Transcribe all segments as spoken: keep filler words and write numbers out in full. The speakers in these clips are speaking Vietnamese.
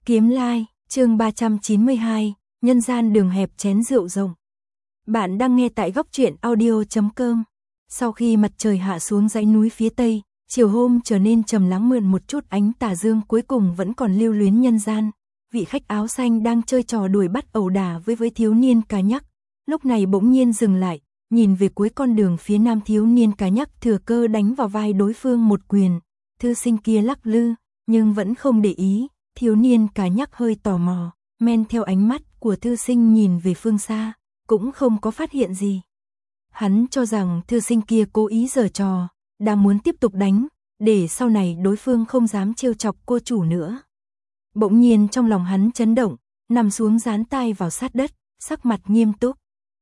Kiếm Lai, chương ba trăm chín mươi hai, nhân gian đường hẹp chén rượu rồng. Bạn đang nghe tại góc truyện audio chấm com. Sau khi mặt trời hạ xuống dãy núi phía tây, chiều hôm trở nên trầm lắng mượn một chút ánh tà dương cuối cùng vẫn còn lưu luyến nhân gian. Vị khách áo xanh đang chơi trò đuổi bắt ẩu đả với với thiếu niên cá nhắc, lúc này bỗng nhiên dừng lại, nhìn về cuối con đường phía nam. Thiếu niên cá nhắc thừa cơ đánh vào vai đối phương một quyền. Thư sinh kia lắc lư, nhưng vẫn không để ý. Thiếu niên cá nhắc hơi tò mò, men theo ánh mắt của thư sinh nhìn về phương xa, cũng không có phát hiện gì. Hắn cho rằng thư sinh kia cố ý giở trò, đang muốn tiếp tục đánh, để sau này đối phương không dám trêu chọc cô chủ nữa. Bỗng nhiên trong lòng hắn chấn động, nằm xuống dán tai vào sát đất, sắc mặt nghiêm túc.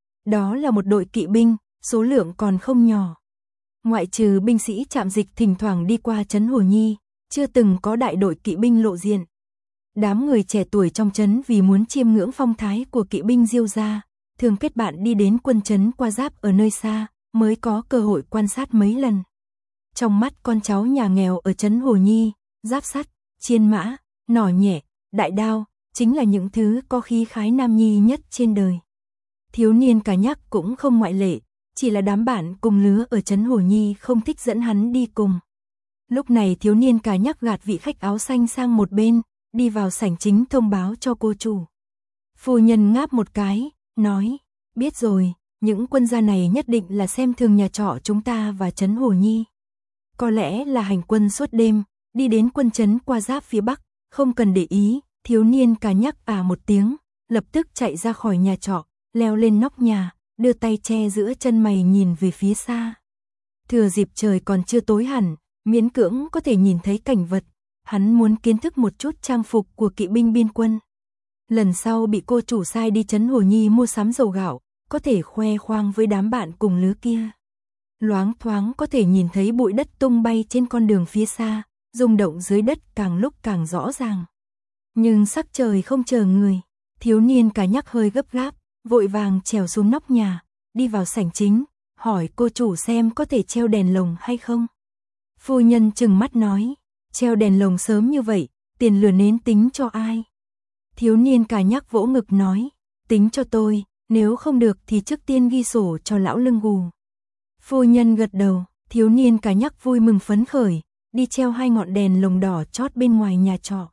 Đó là một đội kỵ binh, số lượng còn không nhỏ. Ngoại trừ binh sĩ trạm dịch thỉnh thoảng đi qua trấn Hồ Nhi, chưa từng có đại đội kỵ binh lộ diện. Đám người trẻ tuổi trong trấn vì muốn chiêm ngưỡng phong thái của kỵ binh Diêu gia, thường kết bạn đi đến quân trấn qua giáp ở nơi xa, mới có cơ hội quan sát mấy lần. Trong mắt con cháu nhà nghèo ở trấn Hồ Nhi, giáp sắt, chiên mã, nỏ nhẹ, đại đao, chính là những thứ có khí khái nam nhi nhất trên đời. Thiếu niên cá nhắc cũng không ngoại lệ, chỉ là đám bạn cùng lứa ở trấn Hồ Nhi không thích dẫn hắn đi cùng. Lúc này thiếu niên cá nhắc gạt vị khách áo xanh sang một bên, đi vào sảnh chính thông báo cho cô chủ. Phu nhân ngáp một cái, nói, biết rồi, những quân gia này nhất định là xem thường nhà trọ chúng ta và trấn Hồ Nhi. Có lẽ là hành quân suốt đêm, đi đến quân trấn qua giáp phía bắc, không cần để ý. Thiếu niên cá nhắc à một tiếng, lập tức chạy ra khỏi nhà trọ, leo lên nóc nhà, đưa tay che giữa chân mày nhìn về phía xa. Thừa dịp trời còn chưa tối hẳn, miễn cưỡng có thể nhìn thấy cảnh vật. Hắn muốn kiến thức một chút trang phục của kỵ binh biên quân. Lần sau bị cô chủ sai đi trấn Hồ Nhi mua sắm dầu gạo, có thể khoe khoang với đám bạn cùng lứa kia. Loáng thoáng có thể nhìn thấy bụi đất tung bay trên con đường phía xa, rung động dưới đất càng lúc càng rõ ràng. Nhưng sắc trời không chờ người, thiếu niên cá nhắc hơi gấp gáp, vội vàng trèo xuống nóc nhà, đi vào sảnh chính, hỏi cô chủ xem có thể treo đèn lồng hay không. Phu nhân trừng mắt nói, treo đèn lồng sớm như vậy, tiền lửa nến tính cho ai? Thiếu niên cá nhắc vỗ ngực nói, tính cho tôi, nếu không được thì trước tiên ghi sổ cho lão lưng gù. Phu nhân gật đầu, thiếu niên cá nhắc vui mừng phấn khởi, đi treo hai ngọn đèn lồng đỏ chót bên ngoài nhà trọ.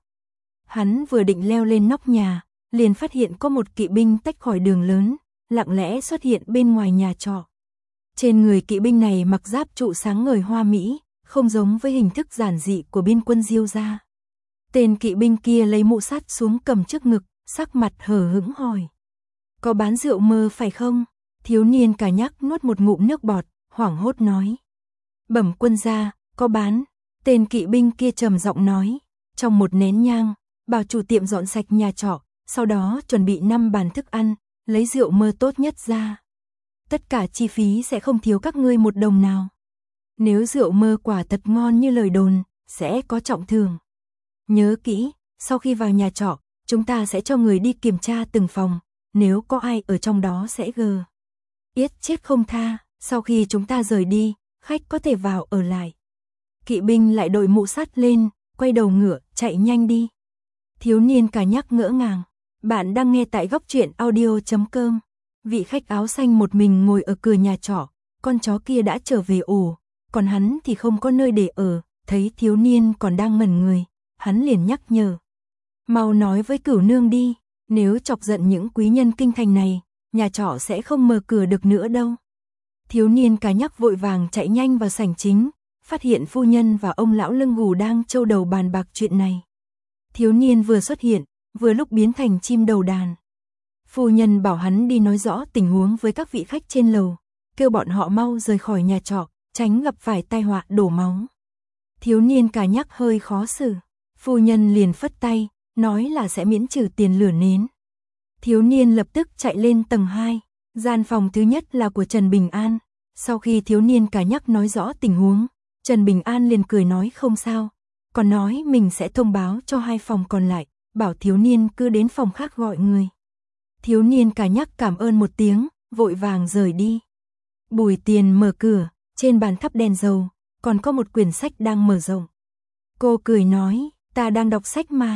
Hắn vừa định leo lên nóc nhà, liền phát hiện có một kỵ binh tách khỏi đường lớn, lặng lẽ xuất hiện bên ngoài nhà trọ. Trên người kỵ binh này mặc giáp trụ sáng ngời hoa mỹ, không giống với hình thức giản dị của biên quân Diêu gia. Tên kỵ binh kia lấy mũ sắt xuống cầm trước ngực, sắc mặt hờ hững hỏi. Có bán rượu mơ phải không? Thiếu niên cá nhắc nuốt một ngụm nước bọt, hoảng hốt nói. Bẩm quân gia, có bán. Tên kỵ binh kia trầm giọng nói. Trong một nén nhang, bảo chủ tiệm dọn sạch nhà trọ, sau đó chuẩn bị năm bàn thức ăn, lấy rượu mơ tốt nhất ra. Tất cả chi phí sẽ không thiếu các ngươi một đồng nào. Nếu rượu mơ quả thật ngon như lời đồn, sẽ có trọng thưởng. Nhớ kỹ, sau khi vào nhà trọ, chúng ta sẽ cho người đi kiểm tra từng phòng, nếu có ai ở trong đó sẽ gờ yết chết không tha, sau khi chúng ta rời đi, khách có thể vào ở lại. Kỵ binh lại đội mũ sắt lên, quay đầu ngựa, chạy nhanh đi. Thiếu niên cá nhắc ngỡ ngàng, bạn đang nghe tại góc truyện audio chấm com. Vị khách áo xanh một mình ngồi ở cửa nhà trọ, con chó kia đã trở về ổ, còn hắn thì không có nơi để ở. Thấy thiếu niên còn đang ngẩn người, hắn liền nhắc nhở. Mau nói với cửu nương đi, nếu chọc giận những quý nhân kinh thành này, nhà trọ sẽ không mở cửa được nữa đâu. Thiếu niên cá nhắc vội vàng chạy nhanh vào sảnh chính, phát hiện phu nhân và ông lão lưng gù đang trâu đầu bàn bạc chuyện này. Thiếu niên vừa xuất hiện, vừa lúc biến thành chim đầu đàn. Phu nhân bảo hắn đi nói rõ tình huống với các vị khách trên lầu, kêu bọn họ mau rời khỏi nhà trọ, tránh gặp phải tai họa đổ máu. Thiếu niên cá nhắc hơi khó xử, phu nhân liền phất tay, nói là sẽ miễn trừ tiền lửa nến. Thiếu niên lập tức chạy lên tầng hai, gian phòng thứ nhất là của Trần Bình An. Sau khi thiếu niên cá nhắc nói rõ tình huống, Trần Bình An liền cười nói không sao, còn nói mình sẽ thông báo cho hai phòng còn lại, bảo thiếu niên cứ đến phòng khác gọi người. Thiếu niên cá nhắc cảm ơn một tiếng, vội vàng rời đi. Bùi Tiền mở cửa, trên bàn thắp đèn dầu, còn có một quyển sách đang mở rộng. Cô cười nói, ta đang đọc sách mà.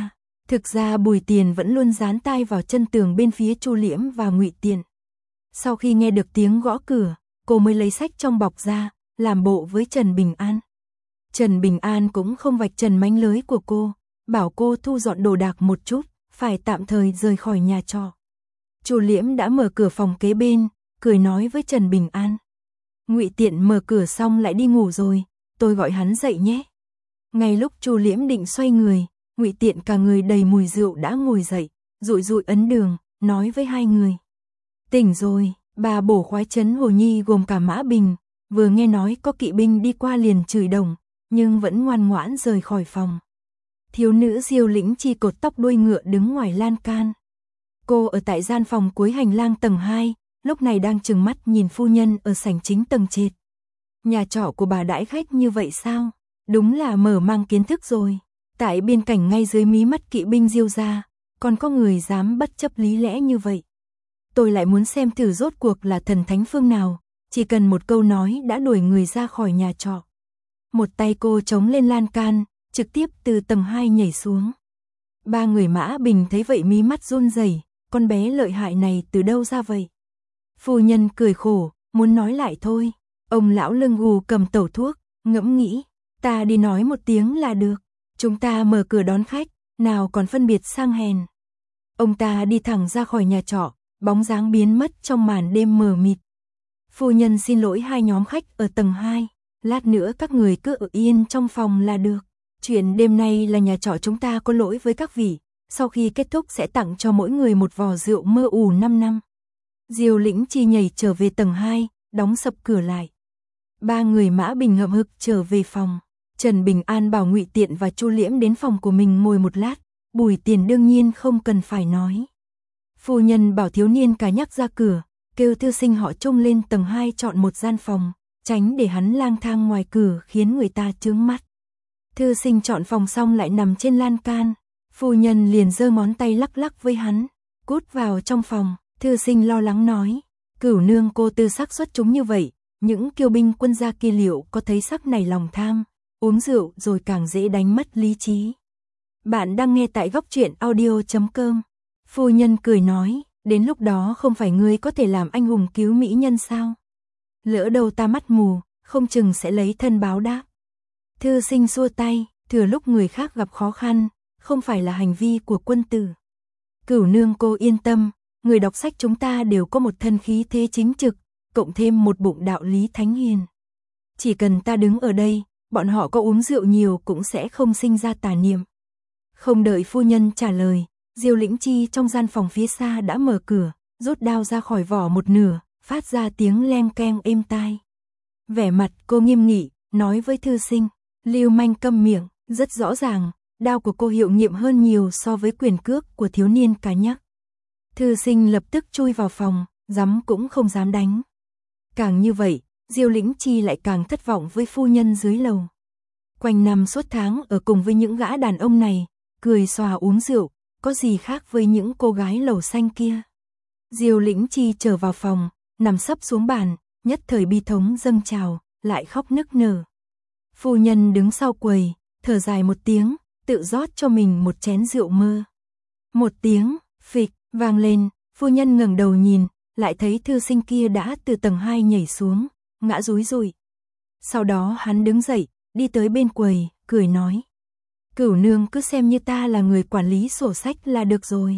Thực ra Bùi Tiền vẫn luôn dán tai vào chân tường bên phía Chu Liễm và Ngụy Tiện. Sau khi nghe được tiếng gõ cửa, cô mới lấy sách trong bọc ra, làm bộ với Trần Bình An. Trần Bình An cũng không vạch trần mánh lới của cô, bảo cô thu dọn đồ đạc một chút, phải tạm thời rời khỏi nhà trọ. Chu Liễm đã mở cửa phòng kế bên, cười nói với Trần Bình An. Ngụy Tiện mở cửa xong lại đi ngủ rồi, tôi gọi hắn dậy nhé. Ngay lúc Chu Liễm định xoay người, Ngụy Tiện cả người đầy mùi rượu đã ngồi dậy, dụi dụi ấn đường, nói với hai người. Tỉnh rồi, bà bổ khoái trấn Hồ Nhi gồm cả Mã Bình, vừa nghe nói có kỵ binh đi qua liền chửi đồng, nhưng vẫn ngoan ngoãn rời khỏi phòng. Thiếu nữ Diêu Lĩnh Chi cột tóc đuôi ngựa đứng ngoài lan can. Cô ở tại gian phòng cuối hành lang tầng hai, lúc này đang trừng mắt nhìn phu nhân ở sảnh chính tầng trệt. Nhà trọ của bà đãi khách như vậy sao? Đúng là mở mang kiến thức rồi. Tại biên cảnh ngay dưới mí mắt kỵ binh Diêu gia, còn có người dám bất chấp lý lẽ như vậy. Tôi lại muốn xem thử rốt cuộc là thần thánh phương nào, chỉ cần một câu nói đã đuổi người ra khỏi nhà trọ. Một tay cô chống lên lan can, trực tiếp từ tầng hai nhảy xuống. Ba người Mã Bình thấy vậy mí mắt run rẩy, con bé lợi hại này từ đâu ra vậy? Phu nhân cười khổ, muốn nói lại thôi. Ông lão lưng gù cầm tẩu thuốc, ngẫm nghĩ, ta đi nói một tiếng là được. Chúng ta mở cửa đón khách, nào còn phân biệt sang hèn. Ông ta đi thẳng ra khỏi nhà trọ, bóng dáng biến mất trong màn đêm mờ mịt. Phu nhân xin lỗi hai nhóm khách ở tầng hai, lát nữa các người cứ ở yên trong phòng là được. Chuyện đêm nay là nhà trọ chúng ta có lỗi với các vị, sau khi kết thúc sẽ tặng cho mỗi người một vò rượu mơ ủ năm năm. Diêu Lĩnh Chi nhảy trở về tầng hai, đóng sập cửa lại. Ba người Mã Bình hậm hực trở về phòng. Trần Bình An bảo Ngụy Tiện và Chu Liễm đến phòng của mình ngồi một lát, Bùi Tiền đương nhiên không cần phải nói. Phu nhân bảo thiếu niên cả nhắc ra cửa, kêu thư sinh họ Trung lên tầng hai chọn một gian phòng, tránh để hắn lang thang ngoài cửa khiến người ta chướng mắt. Thư sinh chọn phòng xong lại nằm trên lan can, phu nhân liền giơ ngón tay lắc lắc với hắn, cút vào trong phòng. Thư sinh lo lắng nói, Cửu nương cô tư sắc xuất chúng như vậy, những kiêu binh quân gia kia liệu có thấy sắc này lòng tham, uống rượu rồi càng dễ đánh mất lý trí. Bạn đang nghe tại góc truyện audio chấm com. Phu nhân cười nói, đến lúc đó không phải ngươi có thể làm anh hùng cứu mỹ nhân sao? Lỡ đâu ta mắt mù, không chừng sẽ lấy thân báo đáp. Thư sinh xua tay, thừa lúc người khác gặp khó khăn, không phải là hành vi của quân tử. Cửu nương cô yên tâm, người đọc sách chúng ta đều có một thân khí thế chính trực, cộng thêm một bụng đạo lý thánh hiền. Chỉ cần ta đứng ở đây, bọn họ có uống rượu nhiều cũng sẽ không sinh ra tà niệm. Không đợi phu nhân trả lời, Diêu Lĩnh Chi trong gian phòng phía xa đã mở cửa, rút đao ra khỏi vỏ một nửa, phát ra tiếng leng keng êm tai. Vẻ mặt cô nghiêm nghị, nói với thư sinh, lưu manh câm miệng, rất rõ ràng, đao của cô hiệu nghiệm hơn nhiều so với quyền cước của thiếu niên cá nhắc. Thư sinh lập tức chui vào phòng, dám cũng không dám đánh. Càng như vậy, Diêu Lĩnh Chi lại càng thất vọng với phu nhân dưới lầu. Quanh năm suốt tháng ở cùng với những gã đàn ông này, cười xòa uống rượu, có gì khác với những cô gái lầu xanh kia. Diêu Lĩnh Chi trở vào phòng, nằm sấp xuống bàn, nhất thời bi thống dâng trào, lại khóc nức nở. Phu nhân đứng sau quầy, thở dài một tiếng, tự rót cho mình một chén rượu mơ. Một tiếng, phịch, vang lên, phu nhân ngẩng đầu nhìn, lại thấy thư sinh kia đã từ tầng hai nhảy xuống, ngã rúi rụi. Sau đó hắn đứng dậy, đi tới bên quầy, cười nói. Cửu nương cứ xem như ta là người quản lý sổ sách là được rồi.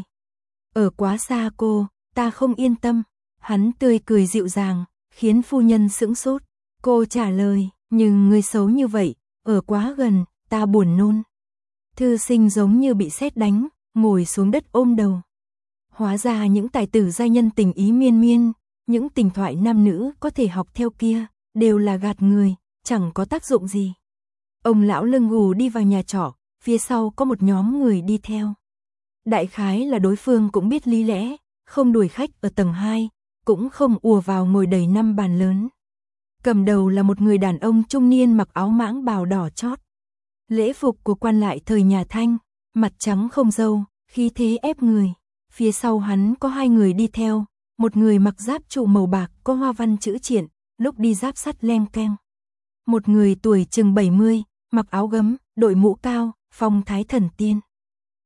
Ở quá xa cô, ta không yên tâm. Hắn tươi cười dịu dàng, khiến phu nhân sững sốt. Cô trả lời, nhưng người xấu như vậy, ở quá gần, ta buồn nôn. Thư sinh giống như bị sét đánh, ngồi xuống đất ôm đầu. Hóa ra những tài tử giai nhân tình ý miên miên, những tình thoại nam nữ có thể học theo kia, đều là gạt người, chẳng có tác dụng gì. Ông lão lưng gù đi vào nhà trọ, phía sau có một nhóm người đi theo. Đại khái là đối phương cũng biết lý lẽ, không đuổi khách ở tầng hai, cũng không ùa vào ngồi đầy năm bàn lớn. Cầm đầu là một người đàn ông trung niên mặc áo mãng bào đỏ chót. Lễ phục của quan lại thời nhà Thanh, mặt trắng không râu, khí thế ép người. Phía sau hắn có hai người đi theo, một người mặc giáp trụ màu bạc có hoa văn chữ triện, lúc đi giáp sắt leng keng. Một người tuổi chừng bảy mươi, mặc áo gấm, đội mũ cao, phong thái thần tiên.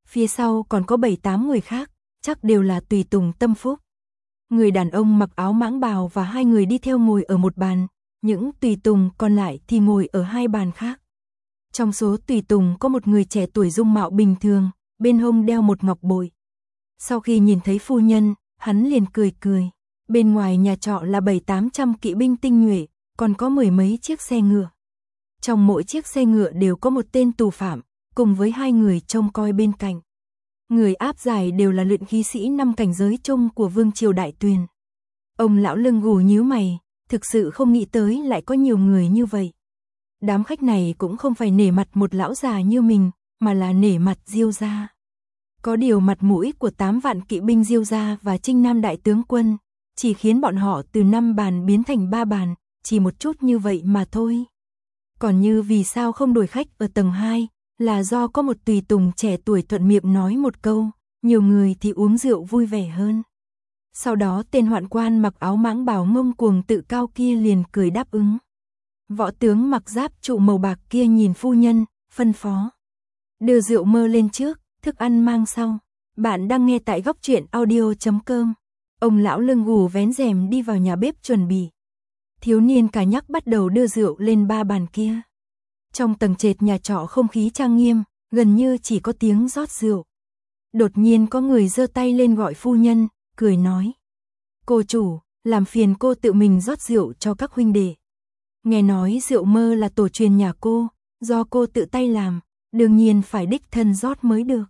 Phía sau còn có bảy tám người khác, chắc đều là tùy tùng tâm phúc. Người đàn ông mặc áo mãng bào và hai người đi theo ngồi ở một bàn, những tùy tùng còn lại thì ngồi ở hai bàn khác. Trong số tùy tùng có một người trẻ tuổi dung mạo bình thường, bên hông đeo một ngọc bội. Sau khi nhìn thấy phu nhân, hắn liền cười cười. Bên ngoài nhà trọ là bảy tám trăm kỵ binh tinh nhuệ, còn có mười mấy chiếc xe ngựa. Trong mỗi chiếc xe ngựa đều có một tên tù phạm, cùng với hai người trông coi bên cạnh. Người áp giải đều là luyện khí sĩ năm cảnh giới chung của Vương triều Đại Tuyền. Ông lão lưng gù nhíu mày, thực sự không nghĩ tới lại có nhiều người như vậy. Đám khách này cũng không phải nể mặt một lão già như mình, mà là nể mặt Diêu gia. Có điều mặt mũi của tám vạn kỵ binh Diêu gia và Trinh Nam đại tướng quân, chỉ khiến bọn họ từ năm bàn biến thành ba bàn, chỉ một chút như vậy mà thôi. Còn như vì sao không đổi khách ở tầng hai, là do có một tùy tùng trẻ tuổi thuận miệng nói một câu, nhiều người thì uống rượu vui vẻ hơn. Sau đó tên hoạn quan mặc áo mãng bào ngông cuồng tự cao kia liền cười đáp ứng. Võ tướng mặc giáp trụ màu bạc kia nhìn phu nhân, phân phó. Đưa rượu mơ lên trước, thức ăn mang sau. Bạn đang nghe tại góc truyện audio chấm com. Ông lão lưng gù vén rèm đi vào nhà bếp chuẩn bị. Thiếu niên cả nhắc bắt đầu đưa rượu lên ba bàn kia. Trong tầng trệt nhà trọ không khí trang nghiêm, gần như chỉ có tiếng rót rượu. Đột nhiên có người giơ tay lên gọi phu nhân, cười nói. Cô chủ, làm phiền cô tự mình rót rượu cho các huynh đệ. Nghe nói rượu mơ là tổ truyền nhà cô, do cô tự tay làm, đương nhiên phải đích thân rót mới được.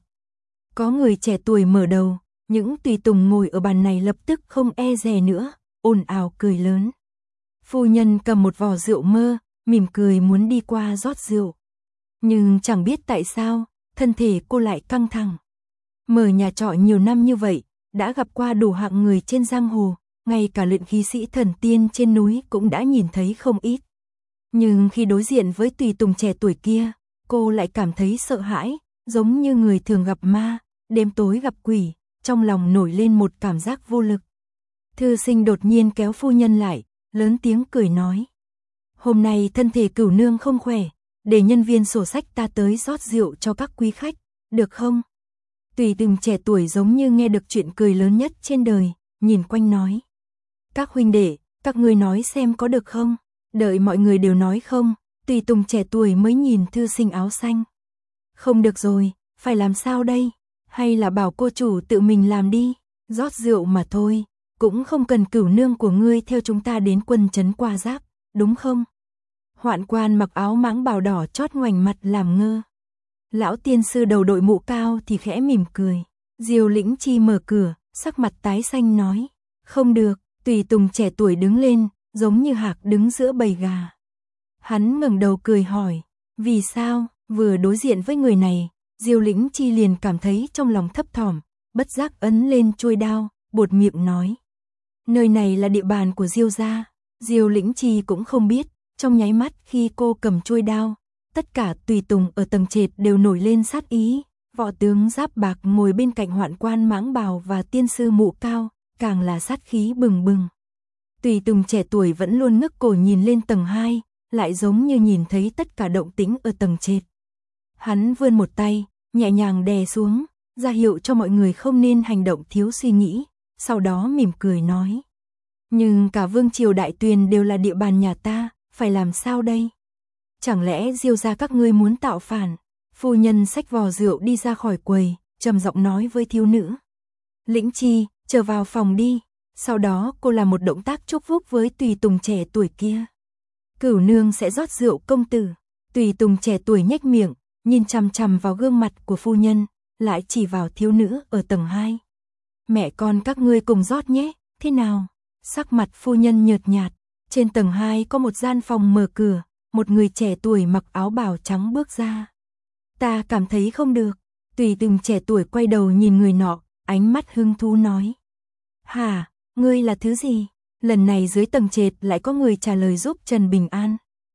Có người trẻ tuổi mở đầu, những tùy tùng ngồi ở bàn này lập tức không e dè nữa, ồn ào cười lớn. Phu nhân cầm một vò rượu mơ, mỉm cười muốn đi qua rót rượu. Nhưng chẳng biết tại sao, thân thể cô lại căng thẳng. Mở nhà trọ nhiều năm như vậy, đã gặp qua đủ hạng người trên giang hồ, ngay cả luyện khí sĩ thần tiên trên núi cũng đã nhìn thấy không ít. Nhưng khi đối diện với tùy tùng trẻ tuổi kia, cô lại cảm thấy sợ hãi, giống như người thường gặp ma, đêm tối gặp quỷ, trong lòng nổi lên một cảm giác vô lực. Thư sinh đột nhiên kéo phu nhân lại, lớn tiếng cười nói. Hôm nay thân thể cửu nương không khỏe, để nhân viên sổ sách ta tới rót rượu cho các quý khách, được không? Tùy tùng trẻ tuổi giống như nghe được chuyện cười lớn nhất trên đời, nhìn quanh nói. Các huynh đệ, các ngươi nói xem có được không? Đợi mọi người đều nói không, tùy tùng trẻ tuổi mới nhìn thư sinh áo xanh. Không được rồi, phải làm sao đây? Hay là bảo cô chủ tự mình làm đi, rót rượu mà thôi, cũng không cần cửu nương của ngươi theo chúng ta đến quân trấn qua giáp, đúng không? Hoạn quan mặc áo mãng bào đỏ chót ngoảnh mặt làm ngơ. Lão tiên sư đầu đội mũ cao thì khẽ mỉm cười. Diêu Lĩnh Chi mở cửa, sắc mặt tái xanh nói. Không được, tùy tùng trẻ tuổi đứng lên, giống như hạc đứng giữa bầy gà. Hắn ngẩng đầu cười hỏi, vì sao? Vừa đối diện với người này, Diêu Lĩnh Chi liền cảm thấy trong lòng thấp thỏm, bất giác ấn lên chuôi đao, buột miệng nói. Nơi này là địa bàn của Diêu gia. Diêu Lĩnh Chi cũng không biết, trong nháy mắt khi cô cầm chuôi đao, tất cả tùy tùng ở tầng trệt đều nổi lên sát ý. Võ tướng giáp bạc ngồi bên cạnh hoạn quan mãng bào và tiên sư mũ cao, càng là sát khí bừng bừng. Tùy tùng trẻ tuổi vẫn luôn ngước cổ nhìn lên tầng hai, lại giống như nhìn thấy tất cả động tĩnh ở tầng trệt. Hắn vươn một tay, nhẹ nhàng đè xuống, ra hiệu cho mọi người không nên hành động thiếu suy nghĩ, sau đó mỉm cười nói. Nhưng cả Vương triều Đại Tuyền đều là địa bàn nhà ta, phải làm sao đây? Chẳng lẽ Diêu gia các ngươi muốn tạo phản? Phu nhân xách vò rượu đi ra khỏi quầy, trầm giọng nói với thiếu nữ. Lĩnh Chi, trở vào phòng đi. Sau đó cô làm một động tác chúc phúc với tùy tùng trẻ tuổi kia. Cửu nương sẽ rót rượu công tử. Tùy tùng trẻ tuổi nhếch miệng, nhìn chằm chằm vào gương mặt của phu nhân, lại chỉ vào thiếu nữ ở tầng hai. Mẹ con các ngươi cùng rót nhé, thế nào? Sắc mặt phu nhân nhợt nhạt. Trên tầng hai có một gian phòng mở cửa, một người trẻ tuổi mặc áo bào trắng bước ra. Ta cảm thấy không được. Tùy tùng trẻ tuổi quay đầu nhìn người nọ, ánh mắt hứng thú nói. Hả, ngươi là thứ gì? Lần này dưới tầng trệt lại có người trả lời giúp Trần Bình An.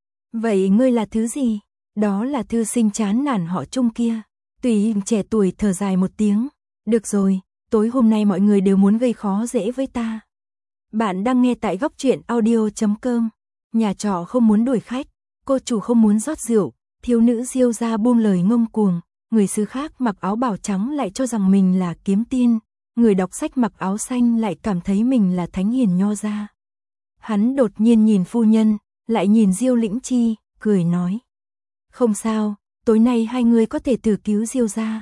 Vậy ngươi là thứ gì? Đó là thư sinh chán nản họ Trung kia. Tùy tùng trẻ tuổi thở dài một tiếng. Được rồi, tối hôm nay mọi người đều muốn gây khó dễ với ta. Bạn đang nghe tại góc truyện audio chấm com. Nhà trọ không muốn đuổi khách, cô chủ không muốn rót rượu, thiếu nữ Diêu gia buông lời ngông cuồng, người xứ khác mặc áo bào trắng lại cho rằng mình là kiếm tiên, người đọc sách mặc áo xanh lại cảm thấy mình là thánh hiền nho gia. Hắn đột nhiên nhìn phu nhân, lại nhìn Diêu Lĩnh Chi, cười nói. Không sao, tối nay hai người có thể thử cứu Diêu gia.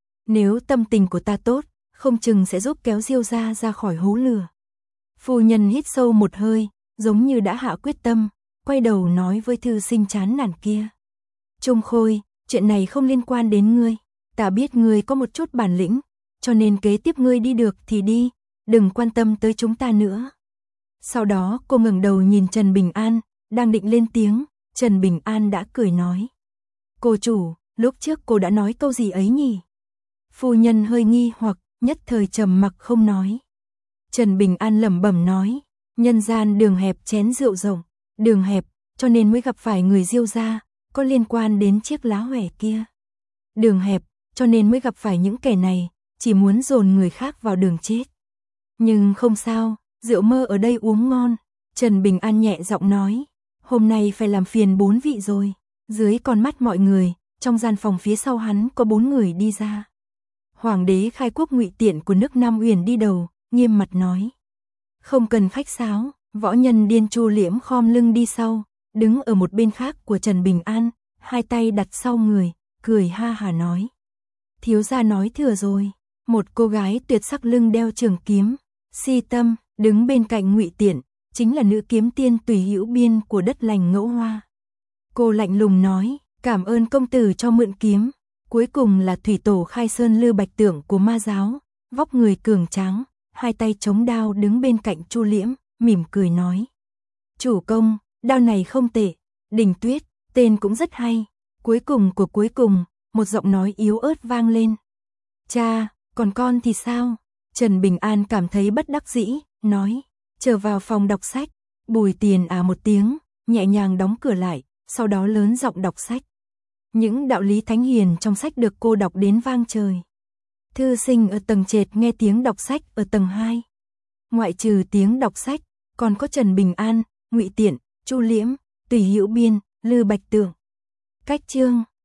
Nếu tâm tình của ta tốt, không chừng sẽ giúp kéo Diêu gia ra khỏi hố lửa. Phu nhân hít sâu một hơi, giống như đã hạ quyết tâm, quay đầu nói với thư sinh chán nản kia. Trung Khôi, chuyện này không liên quan đến ngươi, ta biết ngươi có một chút bản lĩnh, cho nên kế tiếp ngươi đi được thì đi, đừng quan tâm tới chúng ta nữa. Sau đó cô ngẩng đầu nhìn Trần Bình An, đang định lên tiếng, Trần Bình An đã cười nói. Cô chủ, lúc trước cô đã nói câu gì ấy nhỉ? Phu nhân hơi nghi hoặc, nhất thời trầm mặc không nói. Trần Bình An lẩm bẩm nói, nhân gian đường hẹp chén rượu rộng, đường hẹp, cho nên mới gặp phải người Diêu gia, có liên quan đến chiếc lá hòe kia. Đường hẹp, cho nên mới gặp phải những kẻ này, chỉ muốn dồn người khác vào đường chết. Nhưng không sao, rượu mơ ở đây uống ngon, Trần Bình An nhẹ giọng nói, hôm nay phải làm phiền bốn vị rồi. Dưới con mắt mọi người, trong gian phòng phía sau hắn có bốn người đi ra. Hoàng đế khai quốc Ngụy Tiện của nước Nam Uyển đi đầu, nghiêm mặt nói. Không cần khách sáo, võ nhân Điên Chu Liễm khom lưng đi sau, đứng ở một bên khác của Trần Bình An, hai tay đặt sau người, cười ha hả nói. Thiếu gia nói thừa rồi, một cô gái tuyệt sắc lưng đeo trường kiếm, si tâm, đứng bên cạnh Ngụy Tiện, chính là nữ kiếm tiên Tùy Hữu Biên của đất lành Ngẫu Hoa. Cô lạnh lùng nói, cảm ơn công tử cho mượn kiếm. Cuối cùng là thủy tổ Khai Sơn Lư Bạch Tượng của ma giáo, vóc người cường tráng, hai tay chống đao đứng bên cạnh Chu Liễm, mỉm cười nói. Chủ công, đao này không tệ, Đình Tuyết, tên cũng rất hay. Cuối cùng của cuối cùng, một giọng nói yếu ớt vang lên. Cha, còn con thì sao? Trần Bình An cảm thấy bất đắc dĩ, nói, trở vào phòng đọc sách. Bùi Tiền à một tiếng, nhẹ nhàng đóng cửa lại, sau đó lớn giọng đọc sách. Những đạo lý thánh hiền trong sách được cô đọc đến vang trời. Thư sinh ở tầng trệt nghe tiếng đọc sách ở tầng hai. Ngoại trừ tiếng đọc sách, còn có Trần Bình An, Ngụy Tiện, Chu Liễm, Tùy Hữu Biên, Lư Bạch Tượng. Cách chương